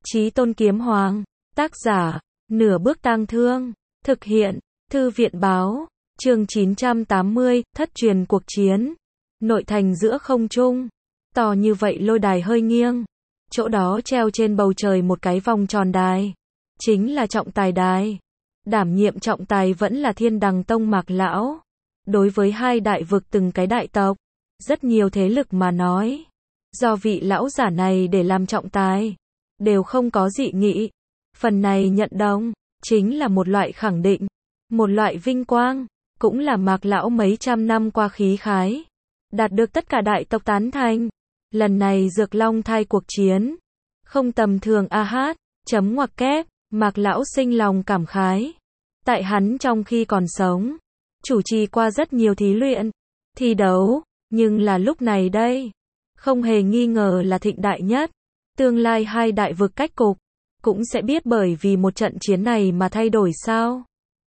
Chí Tôn Kiếm Hoàng, tác giả, Nửa Bước Tang Thương, thực hiện, Thư viện báo, chương 980, thất truyền cuộc chiến. Nội thành giữa không trung, to như vậy lôi đài hơi nghiêng. Chỗ đó treo trên bầu trời một cái vòng tròn đài. Chính là trọng tài đài. Đảm nhiệm trọng tài vẫn là Thiên Đằng Tông Mạc Lão. Đối với hai đại vực từng cái đại tộc, rất nhiều thế lực mà nói. Do vị lão giả này để làm trọng tài, đều không có dị nghị. Phần này nhận đồng, chính là một loại khẳng định, một loại vinh quang, cũng là Mạc Lão mấy trăm năm qua khí khái. Đạt được tất cả đại tộc tán thành. Lần này Dược Long Thai cuộc chiến, không tầm thường a hát, chấm ngoặc kép, Mạc Lão sinh lòng cảm khái. Tại hắn trong khi còn sống, chủ trì qua rất nhiều thí luyện, thi đấu, nhưng là lúc này đây, không hề nghi ngờ là thịnh đại nhất. Tương lai hai đại vực cách cục, cũng sẽ biết bởi vì một trận chiến này mà thay đổi sao.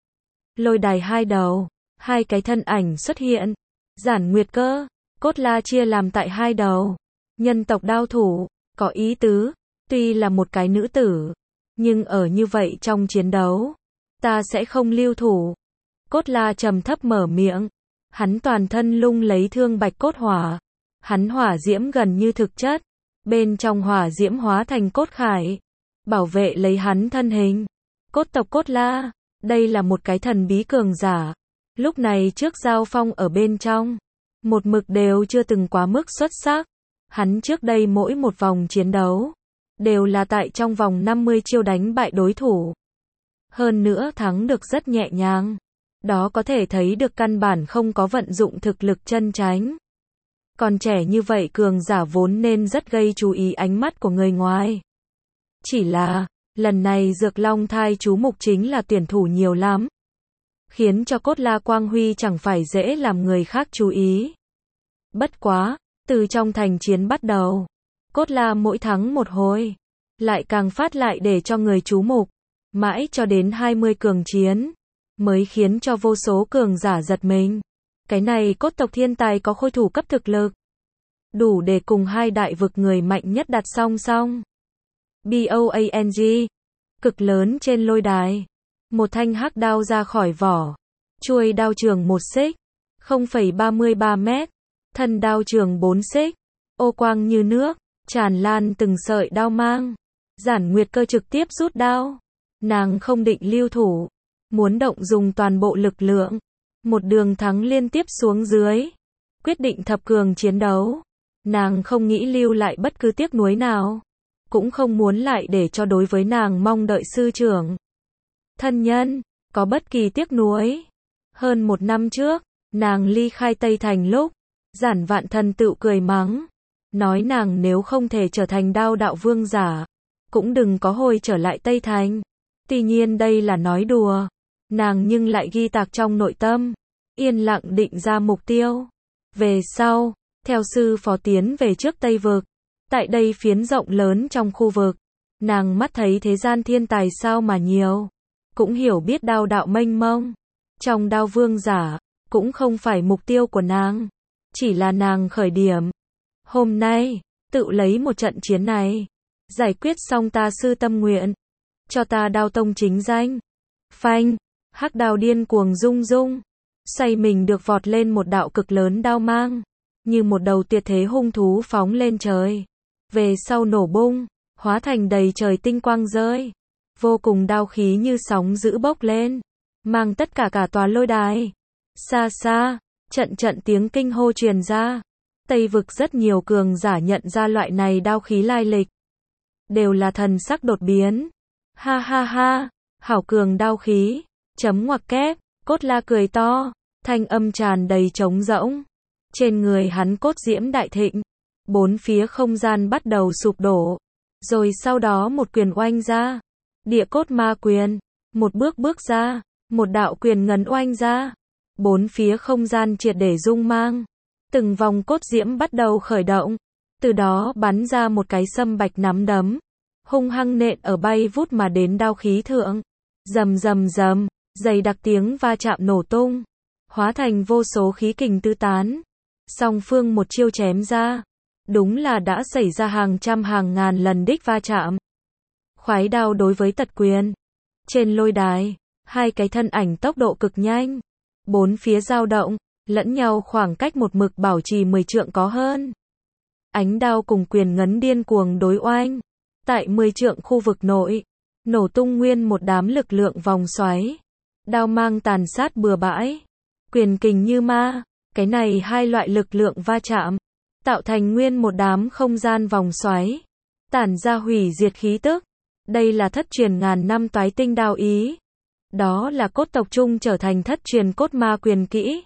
Lôi đài hai đầu, hai cái thân ảnh xuất hiện. Giản Nguyệt Cơ, Cốt La chia làm tại hai đầu. Nhân tộc đao thủ, có ý tứ, tuy là một cái nữ tử, nhưng ở như vậy trong chiến đấu, ta sẽ không lưu thủ. Cốt La trầm thấp mở miệng, hắn toàn thân lung lấy thương bạch cốt hỏa. Hắn hỏa diễm gần như thực chất, bên trong hỏa diễm hóa thành cốt khải, bảo vệ lấy hắn thân hình. Cốt tộc Cốt La, đây là một cái thần bí cường giả. Lúc này trước giao phong ở bên trong, một mực đều chưa từng quá mức xuất sắc. Hắn trước đây mỗi một vòng chiến đấu, đều là tại trong vòng 50 chiêu đánh bại đối thủ. Hơn nữa thắng được rất nhẹ nhàng. Đó có thể thấy được căn bản không có vận dụng thực lực chân chánh. Còn trẻ như vậy cường giả vốn nên rất gây chú ý ánh mắt của người ngoài. Chỉ là, lần này Dược Long Thai chú mục chính là tuyển thủ nhiều lắm. Khiến cho Cốt La quang huy chẳng phải dễ làm người khác chú ý. Bất quá, từ trong thành chiến bắt đầu, Cốt La mỗi thắng một hồi, lại càng phát lại để cho người chú mục. Mãi cho đến 20 cường chiến, mới khiến cho vô số cường giả giật mình. Cái này cốt tộc thiên tài có khôi thủ cấp thực lực, đủ để cùng hai đại vực người mạnh nhất đặt song song. BOANG, cực lớn trên lôi đài. Một thanh hắc đao ra khỏi vỏ. Chuôi đao trường 1 xích, 0,33 mét. Thân đao trường 4 xích. Ô quang như nước, tràn lan từng sợi đao mang. Giản Nguyệt Cơ trực tiếp rút đao. Nàng không định lưu thủ, muốn động dùng toàn bộ lực lượng. Một đường thắng liên tiếp xuống dưới. Quyết định thập cường chiến đấu. Nàng không nghĩ lưu lại bất cứ tiếc nuối nào. Cũng không muốn lại để cho đối với nàng mong đợi sư trưởng, thân nhân, có bất kỳ tiếc nuối. Hơn 1 năm trước, nàng ly khai Tây Thành lúc, Giản Vạn Thần tự cười mắng. Nói nàng nếu không thể trở thành đao đạo vương giả, cũng đừng có hồi trở lại Tây Thành. Tuy nhiên đây là nói đùa. Nàng nhưng lại ghi tạc trong nội tâm. Yên lặng định ra mục tiêu. Về sau, theo sư phó tiến về trước Tây Vực. Tại đây phiến rộng lớn trong khu vực, nàng mắt thấy thế gian thiên tài sao mà nhiều. Cũng hiểu biết đao đạo mênh mông. Trong đao vương giả, cũng không phải mục tiêu của nàng. Chỉ là nàng khởi điểm. Hôm nay, tự lấy một trận chiến này. Giải quyết xong ta sư tâm nguyện. Cho ta đao tông chính danh. Phanh, hắc đao điên cuồng rung rung. Xoay mình được vọt lên một đạo cực lớn đao mang. Như một đầu tuyệt thế hung thú phóng lên trời. Về sau nổ bung, hóa thành đầy trời tinh quang rơi. Vô cùng đao khí như sóng dữ bốc lên. Mang tất cả tòa lôi đài. Xa xa, trận trận tiếng kinh hô truyền ra. Tây vực rất nhiều cường giả nhận ra loại này đao khí lai lịch. Đều là thần sắc đột biến. Ha ha ha, hảo cường đao khí. Chấm ngoặc kép, Cốt La cười to. Thanh âm tràn đầy trống rỗng. Trên người hắn cốt diễm đại thịnh. 4 phía không gian bắt đầu sụp đổ. Rồi sau đó một quyền oanh ra. Địa cốt ma quyền. Một bước ra. Một đạo quyền ngấn oanh ra. 4 phía không gian triệt để rung mang. Từng vòng cốt diễm bắt đầu khởi động. Từ đó bắn ra một cái sâm bạch nắm đấm. Hung hăng nện ở bay vút mà đến đao khí thượng. Rầm rầm rầm. Dày đặc tiếng va chạm nổ tung. Hóa thành vô số khí kình tứ tán. Song phương một chiêu chém ra. Đúng là đã xảy ra hàng trăm hàng ngàn lần đích va chạm. khoái đao đối với Tật Quyền. Trên lôi đài, hai cái thân ảnh tốc độ cực nhanh. Bốn phía dao động, lẫn nhau khoảng cách một mực bảo trì 10 trượng có hơn. Ánh đao cùng quyền ngấn điên cuồng đối oanh. Tại 10 trượng khu vực nội, nổ tung nguyên một đám lực lượng vòng xoáy. Đao mang tàn sát bừa bãi. Quyền kình như ma. Cái này hai loại lực lượng va chạm, tạo thành nguyên một đám không gian vòng xoáy. Tản ra hủy diệt khí tức. Đây là thất truyền ngàn năm toái tinh đao ý. Đó là cốt tộc chung trở thành thất truyền cốt ma quyền kỹ.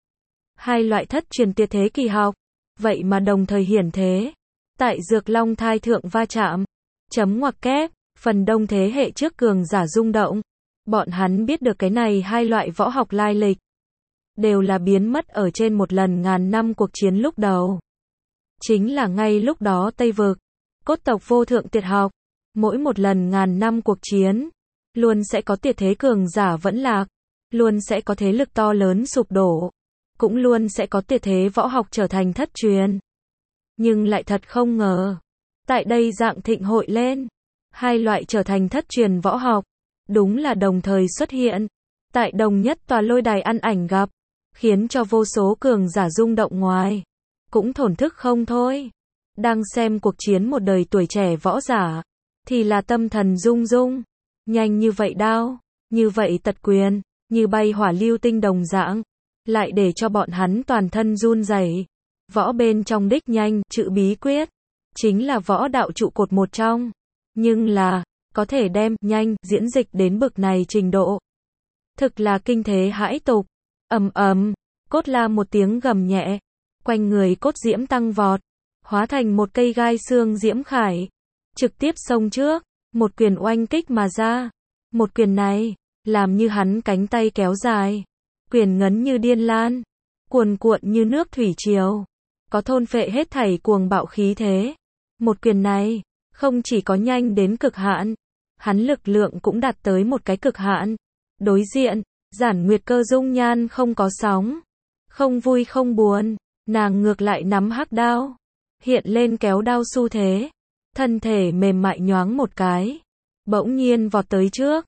Hai loại thất truyền tuyệt thế kỳ học, vậy mà đồng thời hiển thế. Tại Dược Long thai thượng va chạm. Chấm ngoặc kép, phần đông thế hệ trước cường giả rung động. Bọn hắn biết được cái này hai loại võ học lai lịch. Đều là biến mất ở trên một lần ngàn năm cuộc chiến lúc đầu. Chính là ngay lúc đó Tây Vực, cốt tộc vô thượng tuyệt học. Mỗi một lần ngàn năm cuộc chiến, luôn sẽ có tuyệt thế cường giả vẫn lạc. Luôn sẽ có thế lực to lớn sụp đổ. Cũng luôn sẽ có tuyệt thế võ học trở thành thất truyền. Nhưng lại thật không ngờ. Tại đây dạng thịnh hội lên. Hai loại trở thành thất truyền võ học. Đúng là đồng thời xuất hiện. Tại đồng nhất tòa lôi đài ăn ảnh gặp. Khiến cho vô số cường giả rung động ngoài. Cũng thổn thức không thôi. Đang xem cuộc chiến một đời tuổi trẻ võ giả. Thì là tâm thần rung rung. Nhanh như vậy đao. Như vậy Tật Quyền. Như bay hỏa lưu tinh đồng dạng. Lại để cho bọn hắn toàn thân run rẩy. Võ bên trong đích nhanh, chữ bí quyết. Chính là võ đạo trụ cột một trong. Nhưng là, có thể đem nhanh diễn dịch đến bực này trình độ. Thực là kinh thế hãi tục. Ầm ầm, cốt la một tiếng gầm nhẹ. Quanh người cốt diễm tăng vọt. Hóa thành một cây gai xương diễm khải. Trực tiếp xông trước. Một quyền oanh kích mà ra. Một quyền này, làm như hắn cánh tay kéo dài. Quyền ngấn như điên lan. Cuồn cuộn như nước thủy triều. Có thôn phệ hết thảy cuồng bạo khí thế. Một quyền này, không chỉ có nhanh đến cực hạn. Hắn lực lượng cũng đạt tới một cái cực hạn. Đối diện, Giản Nguyệt Cơ dung nhan không có sóng. Không vui không buồn. Nàng ngược lại nắm hắc đao. Hiện lên kéo đao xu thế. Thân thể mềm mại nhoáng một cái. Bỗng nhiên vọt tới trước.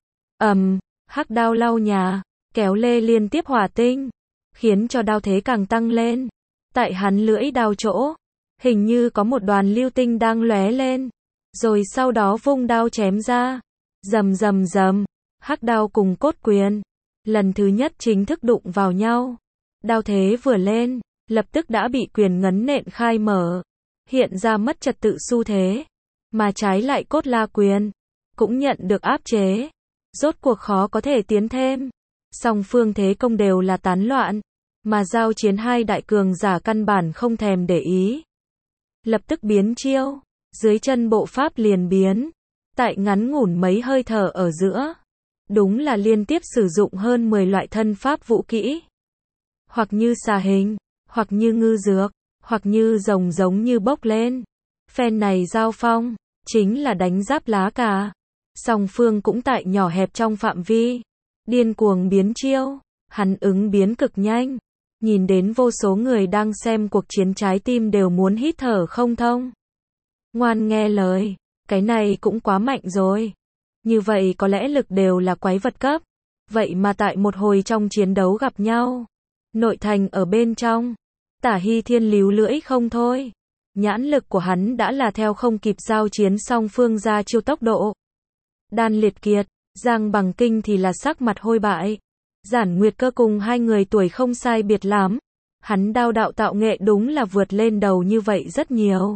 Hắc đao lau nhà. Kéo lê liên tiếp hỏa tinh. Khiến cho đao thế càng tăng lên. Tại hắn lưỡi đao chỗ. Hình như có một đoàn lưu tinh đang lóe lên. Rồi sau đó vung đao chém ra. Rầm rầm rầm. Hắc đao cùng cốt quyền. Lần thứ nhất chính thức đụng vào nhau. Đao thế vừa lên. Lập tức đã bị quyền ngấn nện khai mở. Hiện ra mất trật tự xu thế. Mà trái lại cốt la quyền. Cũng nhận được áp chế. Rốt cuộc khó có thể tiến thêm. Song phương thế công đều là tán loạn. Mà giao chiến hai đại cường giả căn bản không thèm để ý. Lập tức biến chiêu. Dưới chân bộ pháp liền biến. Tại ngắn ngủn mấy hơi thở ở giữa. Đúng là liên tiếp sử dụng hơn 10 loại thân pháp vũ kỹ. Hoặc như xà hình. Hoặc như ngư dược. Hoặc như rồng giống như bốc lên. Phen này giao phong. Chính là đánh giáp lá cà. Song phương cũng tại nhỏ hẹp trong phạm vi. Điên cuồng biến chiêu. Hắn ứng biến cực nhanh. Nhìn đến vô số người đang xem cuộc chiến trái tim đều muốn hít thở không thông. Ngoan nghe lời. Cái này cũng quá mạnh rồi. Như vậy có lẽ lực đều là quái vật cấp. Vậy mà tại một hồi trong chiến đấu gặp nhau. Nội thành ở bên trong. Tả Hy Thiên líu lưỡi không thôi. Nhãn lực của hắn đã là theo không kịp giao chiến song phương ra chiêu tốc độ. Đan Liệt Kiệt, Giang Bằng Kinh thì là sắc mặt hôi bại. Giản Nguyệt Cơ cùng hai người tuổi không sai biệt lắm. Hắn đao đạo tạo nghệ đúng là vượt lên đầu như vậy rất nhiều.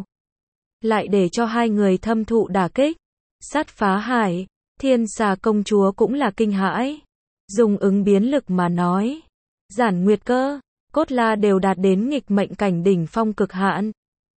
Lại để cho hai người thâm thụ đả kích. Sát phá hải, Thiên Xà công chúa cũng là kinh hãi. Dùng ứng biến lực mà nói. Giản Nguyệt Cơ, Cốt La đều đạt đến nghịch mệnh cảnh đỉnh phong cực hạn.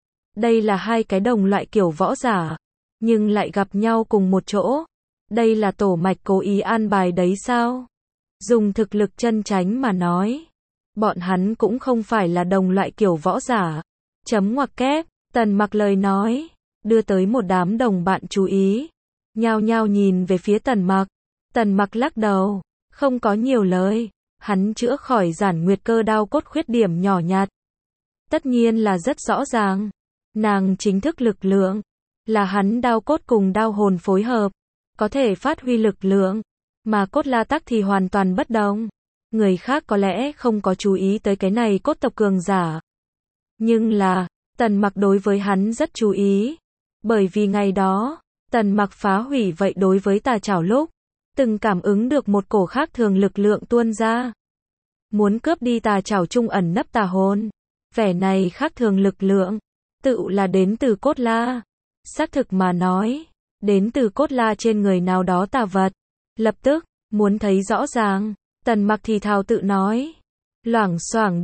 Đây là hai cái đồng loại kiểu võ giả. Nhưng lại gặp nhau cùng một chỗ. Đây là tổ mạch cố ý an bài đấy sao? Dùng thực lực chân chánh mà nói. Bọn hắn cũng không phải là đồng loại kiểu võ giả. Chấm ngoặc kép, Tần Mặc lời nói. Đưa tới một đám đồng bạn chú ý. Nhao nhao nhìn về phía Tần Mặc. Tần Mặc lắc đầu. Không có nhiều lời. Hắn chữa khỏi Giản Nguyệt Cơ đao cốt khuyết điểm nhỏ nhặt. Tất nhiên là rất rõ ràng. Nàng chính thức lực lượng. Là hắn đao cốt cùng đao hồn phối hợp. có thể phát huy lực lượng, mà Cốt La tắc thì hoàn toàn bất đồng. Người khác có lẽ không có chú ý tới cái này cốt tộc cường giả. Nhưng là, Tần Mặc đối với hắn rất chú ý. Bởi vì ngày đó, Tần Mặc phá hủy vậy đối với tà chảo lúc, từng cảm ứng được một cổ khác thường lực lượng tuôn ra. Muốn cướp đi tà chảo trung ẩn nấp tà hồn. Vẻ này khác thường lực lượng, tự là đến từ Cốt La. Xác thực mà nói, đến từ Cốt La trên người nào đó tà vật. Lập tức, muốn thấy rõ ràng, Tần Mặc thì thào tự nói. Loảng xoảng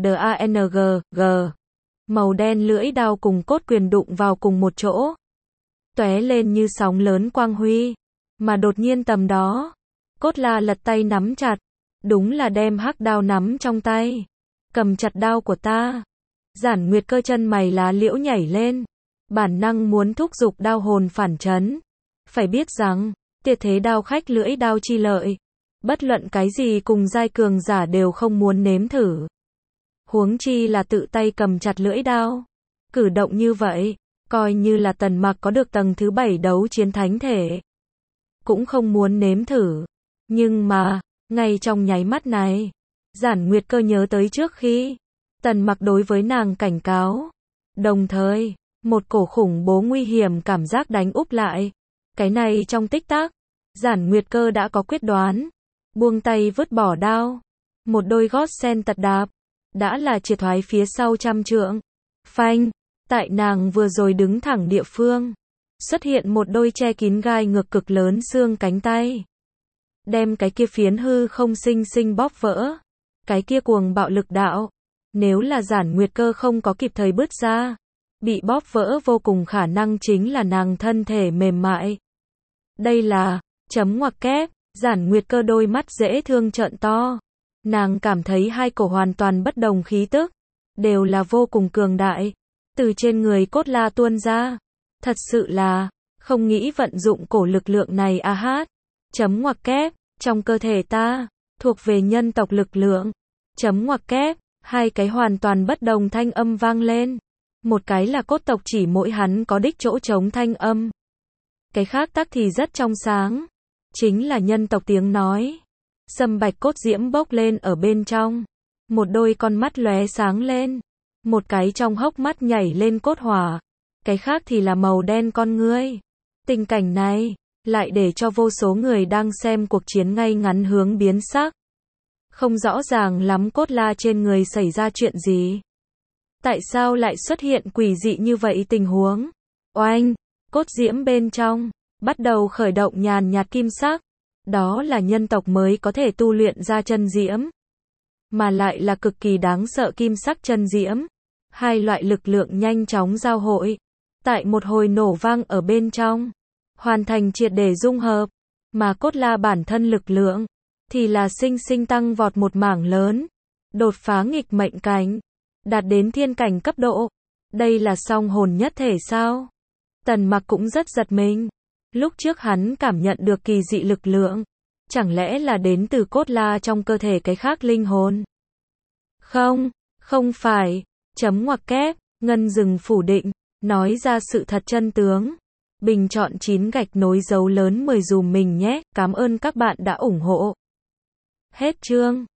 DANG. Màu đen lưỡi đao cùng cốt quyền đụng vào cùng một chỗ. Tóe lên như sóng lớn quang huy. Mà đột nhiên tầm đó, Cốt La lật tay nắm chặt. Đúng là đem hắc đao nắm trong tay. Cầm chặt đao của ta. Giản Nguyệt Cơ chân mày lá liễu nhảy lên. Bản năng muốn thúc giục đao hồn phản chấn. Phải biết rằng, tuyệt thế đao khách lưỡi đao chi lợi. Bất luận cái gì cùng giai cường giả đều không muốn nếm thử. Huống chi là tự tay cầm chặt lưỡi đao. Cử động như vậy, coi như là Tần Mặc có được tầng thứ 7 đấu chiến thánh thể. Cũng không muốn nếm thử. Nhưng mà, ngay trong nháy mắt này, Giản Nguyệt Cơ nhớ tới trước khi Tần Mặc đối với nàng cảnh cáo. Đồng thời, một cổ khủng bố nguy hiểm cảm giác đánh úp lại. Cái này trong tích tắc, Giản Nguyệt Cơ đã có quyết đoán. Buông tay vứt bỏ đao. Một đôi gót sen tật đạp. Đã là triệt thoái phía sau trăm trượng. Phanh, tại nàng vừa rồi đứng thẳng địa phương. Xuất hiện một đôi che kín gai ngược cực lớn xương cánh tay. Đem cái kia phiến hư không sinh sinh bóp vỡ. Cái kia cuồng bạo lực đạo. Nếu là Giản Nguyệt Cơ không có kịp thời bứt ra. Bị bóp vỡ vô cùng khả năng chính là nàng thân thể mềm mại. Đây là, chấm ngoặc kép, Giản Nguyệt Cơ đôi mắt dễ thương trợn to. Nàng cảm thấy hai cổ hoàn toàn bất đồng khí tức. Đều là vô cùng cường đại. Từ trên người Cốt La tuôn ra. Thật sự là, không nghĩ vận dụng cổ lực lượng này a hát. Chấm ngoặc kép, trong cơ thể ta, thuộc về nhân tộc lực lượng. Chấm ngoặc kép, hai cái hoàn toàn bất đồng thanh âm vang lên. Một cái là cốt tộc chỉ mỗi hắn có đích chỗ trống thanh âm. Cái khác tắc thì rất trong sáng. Chính là nhân tộc tiếng nói. Sâm bạch cốt diễm bốc lên ở bên trong. Một đôi con mắt lóe sáng lên. Một cái trong hốc mắt nhảy lên cốt hỏa. Cái khác thì là màu đen con ngươi. Tình cảnh này, lại để cho vô số người đang xem cuộc chiến ngay ngắn hướng biến sắc. Không rõ ràng lắm Cốt La trên người xảy ra chuyện gì. Tại sao lại xuất hiện quỷ dị như vậy tình huống? Oanh, cốt diễm bên trong, bắt đầu khởi động nhàn nhạt kim sắc. Đó là nhân tộc mới có thể tu luyện ra chân diễm. Mà lại là cực kỳ đáng sợ kim sắc chân diễm. Hai loại lực lượng nhanh chóng giao hội. Tại một hồi nổ vang ở bên trong. Hoàn thành triệt để dung hợp. Mà Cốt La bản thân lực lượng. Thì là sinh sinh tăng vọt một mảng lớn. Đột phá nghịch mệnh cảnh. Đạt đến thiên cảnh cấp độ. Đây là song hồn nhất thể sao? Tần Mặc cũng rất giật mình. Lúc trước hắn cảm nhận được kỳ dị lực lượng. Chẳng lẽ là đến từ Cốt La trong cơ thể cái khác linh hồn? Không, không phải. Chấm ngoặc kép, Ngân dừng phủ định, nói ra sự thật chân tướng. Bình chọn 9 gạch nối dấu lớn 10 dùm mình nhé. Cảm ơn các bạn đã ủng hộ. Hết chương.